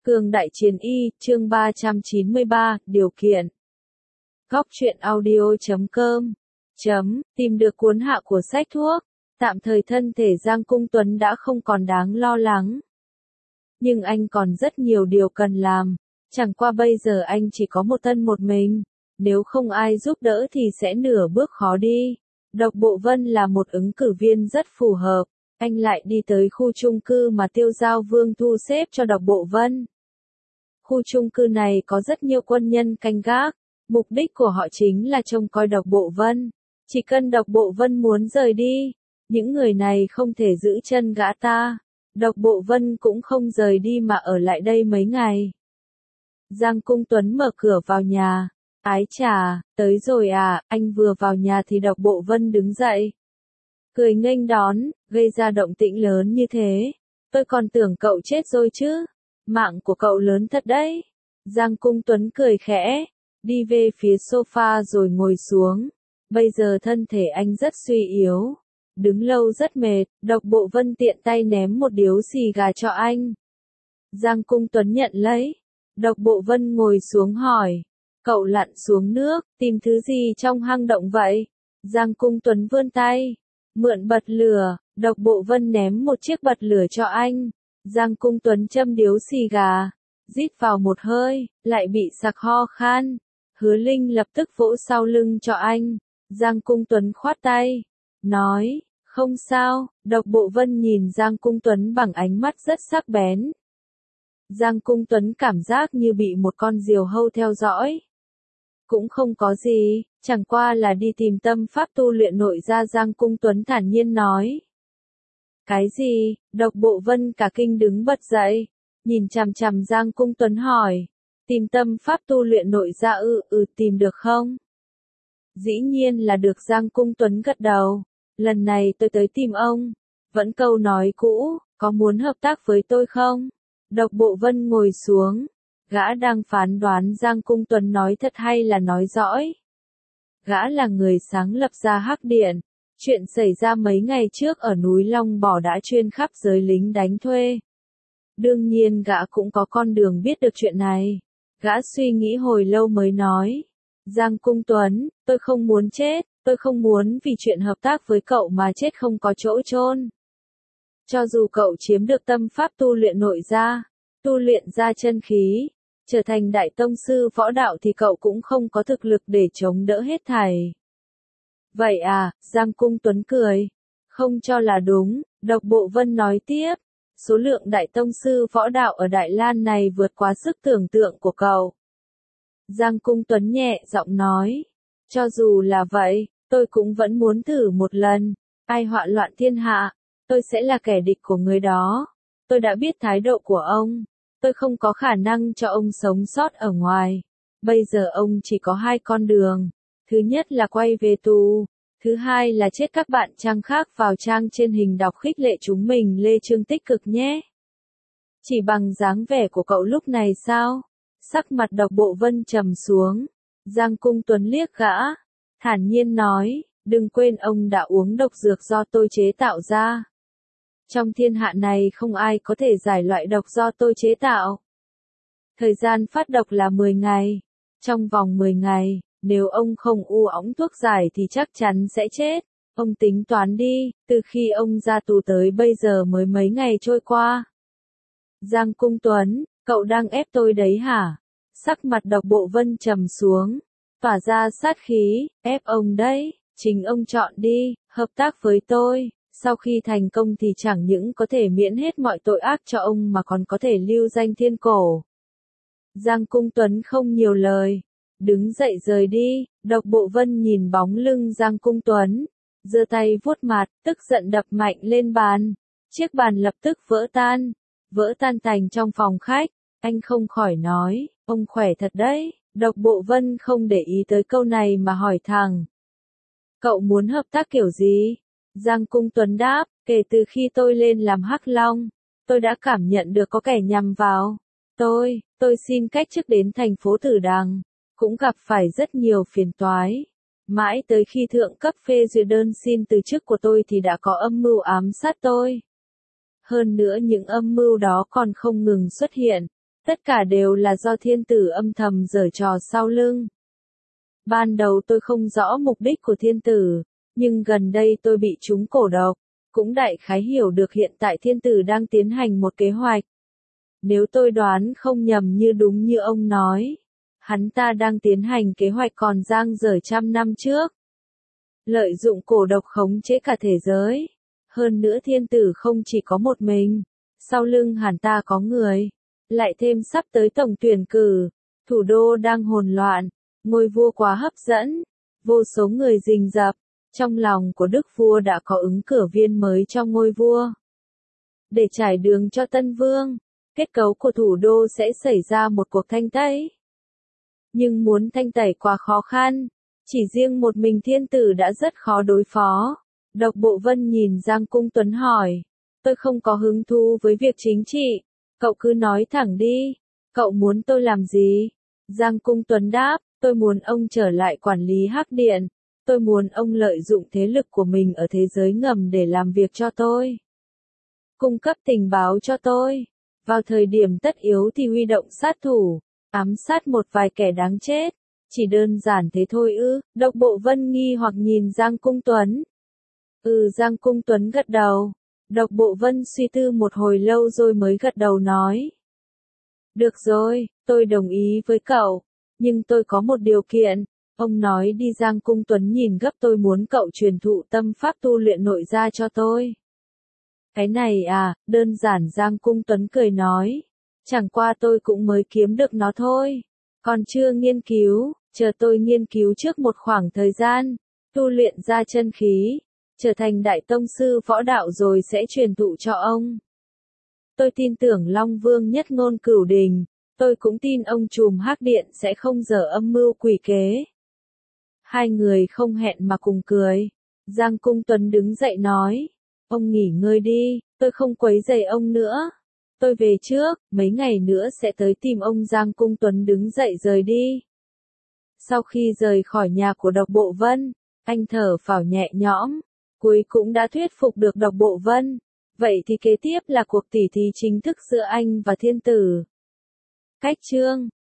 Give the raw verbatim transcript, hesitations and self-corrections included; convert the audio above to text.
Cường Đại Chiến Y, chương ba trăm chín mươi ba, điều kiện. Góc truyện audio chấm com chấm, tìm được cuốn hạ của sách thuốc. Tạm thời thân thể Giang Cung Tuấn đã không còn đáng lo lắng. Nhưng anh còn rất nhiều điều cần làm. Chẳng qua bây giờ anh chỉ có một thân một mình. Nếu không ai giúp đỡ thì sẽ nửa bước khó đi. Độc Bộ Vân là một ứng cử viên rất phù hợp. Anh lại đi tới khu chung cư mà Tiêu Giao Vương thu xếp cho Độc Bộ Vân. Khu chung cư này có rất nhiều quân nhân canh gác. Mục đích của họ chính là trông coi Độc Bộ Vân. Chỉ cần Độc Bộ Vân muốn rời đi, những người này không thể giữ chân gã ta. Độc Bộ Vân cũng không rời đi mà ở lại đây mấy ngày. Giang Cung Tuấn mở cửa vào nhà. Ái chà, tới rồi à, anh vừa vào nhà thì Độc Bộ Vân đứng dậy. Cười nghênh đón, gây ra động tĩnh lớn như thế. Tôi còn tưởng cậu chết rồi chứ. Mạng của cậu lớn thật đấy. Giang Cung Tuấn cười khẽ, đi về phía sofa rồi ngồi xuống. Bây giờ thân thể anh rất suy yếu. Đứng lâu rất mệt, Độc Bộ Vân tiện tay ném một điếu xì gà cho anh. Giang Cung Tuấn nhận lấy. Độc Bộ Vân ngồi xuống hỏi. Cậu lặn xuống nước, tìm thứ gì trong hang động vậy? Giang Cung Tuấn vươn tay. Mượn bật lửa, Độc Bộ Vân ném một chiếc bật lửa cho anh. Giang Cung Tuấn châm điếu xì gà. Rít vào một hơi, lại bị sặc ho khan. Hứa Linh lập tức vỗ sau lưng cho anh. Giang Cung Tuấn khoát tay. Nói, không sao. Độc Bộ Vân nhìn Giang Cung Tuấn bằng ánh mắt rất sắc bén. Giang Cung Tuấn cảm giác như bị một con diều hâu theo dõi. Cũng không có gì, chẳng qua là đi tìm tâm pháp tu luyện nội gia. Giang Cung Tuấn thản nhiên nói. Cái gì? Độc Bộ Vân cả kinh đứng bật dậy, nhìn chằm chằm Giang Cung Tuấn hỏi. Tìm tâm pháp tu luyện nội gia ư, ừ tìm được không? Dĩ nhiên là được. Giang Cung Tuấn gật đầu. Lần này tôi tới tìm ông. Vẫn câu nói cũ, có muốn hợp tác với tôi không? Độc Bộ Vân ngồi xuống. Gã đang phán đoán Giang Cung Tuấn nói thật hay là nói dõi. Gã là người sáng lập ra Hắc Điện. Chuyện xảy ra mấy ngày trước ở núi Long Bò đã truyền khắp giới lính đánh thuê. Đương nhiên gã cũng có con đường biết được chuyện này. Gã suy nghĩ hồi lâu mới nói. Giang Cung Tuấn, tôi không muốn chết, tôi không muốn vì chuyện hợp tác với cậu mà chết không có chỗ chôn. Cho dù cậu chiếm được tâm pháp tu luyện nội gia, tu luyện ra chân khí, trở thành đại tông sư võ đạo thì cậu cũng không có thực lực để chống đỡ hết thảy. Vậy à, Giang Cung Tuấn cười. Không cho là đúng, Độc Bộ Vân nói tiếp. Số lượng đại tông sư võ đạo ở Đại Lan này vượt quá sức tưởng tượng của cậu. Giang Cung Tuấn nhẹ giọng nói. Cho dù là vậy, tôi cũng vẫn muốn thử một lần. Ai họa loạn thiên hạ, tôi sẽ là kẻ địch của người đó. Tôi đã biết thái độ của ông. Tôi không có khả năng cho ông sống sót ở ngoài. Bây giờ ông chỉ có hai con đường. Thứ nhất là quay về tù. Thứ hai là chết. Các bạn trang khác vào trang trên hình đọc khích lệ chúng mình Lê Trương tích cực nhé. Chỉ bằng dáng vẻ của cậu lúc này sao? Sắc mặt Độc Bộ Vân trầm xuống. Giang Cung Tuấn liếc gã. Thản nhiên nói, đừng quên ông đã uống độc dược do tôi chế tạo ra. Trong thiên hạ này không ai có thể giải loại độc do tôi chế tạo. Thời gian phát độc là mười ngày. Trong vòng mười ngày, nếu ông không u ống thuốc giải thì chắc chắn sẽ chết. Ông tính toán đi, từ khi ông ra tù tới bây giờ mới mấy ngày trôi qua. Giang Cung Tuấn, cậu đang ép tôi đấy hả? Sắc mặt Độc Bộ Vân trầm xuống, tỏa ra sát khí, ép ông đấy, chính ông chọn đi, hợp tác với tôi. Sau khi thành công thì chẳng những có thể miễn hết mọi tội ác cho ông mà còn có thể lưu danh thiên cổ. Giang Cung Tuấn không nhiều lời. Đứng dậy rời đi. Độc Bộ Vân nhìn bóng lưng Giang Cung Tuấn. Giơ tay vuốt mặt, tức giận đập mạnh lên bàn. Chiếc bàn lập tức vỡ tan. Vỡ tan tành trong phòng khách. Anh không khỏi nói, ông khỏe thật đấy. Độc Bộ Vân không để ý tới câu này mà hỏi thẳng. Cậu muốn hợp tác kiểu gì? Giang Cung Tuấn đáp, kể từ khi tôi lên làm Hắc Long, tôi đã cảm nhận được có kẻ nhằm vào. Tôi, tôi xin cách chức đến thành phố Tử Đằng, cũng gặp phải rất nhiều phiền toái. Mãi tới khi thượng cấp phê duyệt đơn xin từ chức của tôi thì đã có âm mưu ám sát tôi. Hơn nữa những âm mưu đó còn không ngừng xuất hiện. Tất cả đều là do thiên tử âm thầm giở trò sau lưng. Ban đầu tôi không rõ mục đích của thiên tử, nhưng gần đây tôi bị trúng cổ độc, cũng đại khái hiểu được hiện tại thiên tử đang tiến hành một kế hoạch. Nếu tôi đoán không nhầm như đúng như ông nói, hắn ta đang tiến hành kế hoạch còn dang dở trăm năm trước. Lợi dụng cổ độc khống chế cả thế giới. Hơn nữa thiên tử không chỉ có một mình, sau lưng hắn ta có người. Lại thêm sắp tới tổng tuyển cử, thủ đô đang hỗn loạn, ngôi vua quá hấp dẫn, vô số người rình rập, trong lòng của đức vua đã có ứng cử viên mới cho ngôi vua. Để trải đường cho tân vương, kết cấu của thủ đô sẽ xảy ra một cuộc thanh tẩy. Nhưng muốn thanh tẩy quá khó khăn, chỉ riêng một mình thiên tử đã rất khó đối phó. Độc Bộ Vân nhìn Giang Cung Tuấn hỏi, tôi không có hứng thú với việc chính trị, cậu cứ nói thẳng đi, cậu muốn tôi làm gì? Giang Cung Tuấn đáp, tôi muốn ông trở lại quản lý Hắc Điện, tôi muốn ông lợi dụng thế lực của mình ở thế giới ngầm để làm việc cho tôi. Cung cấp tình báo cho tôi, vào thời điểm tất yếu thì huy động sát thủ, ám sát một vài kẻ đáng chết, chỉ đơn giản thế thôi ư? Độc Bộ Vân nghi hoặc nhìn Giang Cung Tuấn. Ừ, Giang Cung Tuấn gật đầu. Độc Bộ Vân suy tư một hồi lâu rồi mới gật đầu nói. Được rồi, tôi đồng ý với cậu, nhưng tôi có một điều kiện. Ông nói đi. Giang Cung Tuấn nhìn gấp, tôi muốn cậu truyền thụ tâm pháp tu luyện nội gia cho tôi. Cái này à, đơn giản. Giang Cung Tuấn cười nói. Chẳng qua tôi cũng mới kiếm được nó thôi. Còn chưa nghiên cứu, chờ tôi nghiên cứu trước một khoảng thời gian, tu luyện ra chân khí, trở thành đại tông sư võ đạo rồi sẽ truyền thụ cho ông. Tôi tin tưởng Long Vương nhất ngôn cửu đình, tôi cũng tin ông trùm Hắc Điện sẽ không dở âm mưu quỷ kế. Hai người không hẹn mà cùng cười. Giang Cung Tuấn đứng dậy nói, ông nghỉ ngơi đi, tôi không quấy rầy ông nữa. Tôi về trước, mấy ngày nữa sẽ tới tìm ông. Giang Cung Tuấn đứng dậy rời đi. Sau khi rời khỏi nhà của Độc Bộ Vân, anh thở phào nhẹ nhõm, cuối cũng đã thuyết phục được Độc Bộ Vân. Vậy thì kế tiếp là cuộc tỉ thí chính thức giữa anh và thiên tử. Cách chương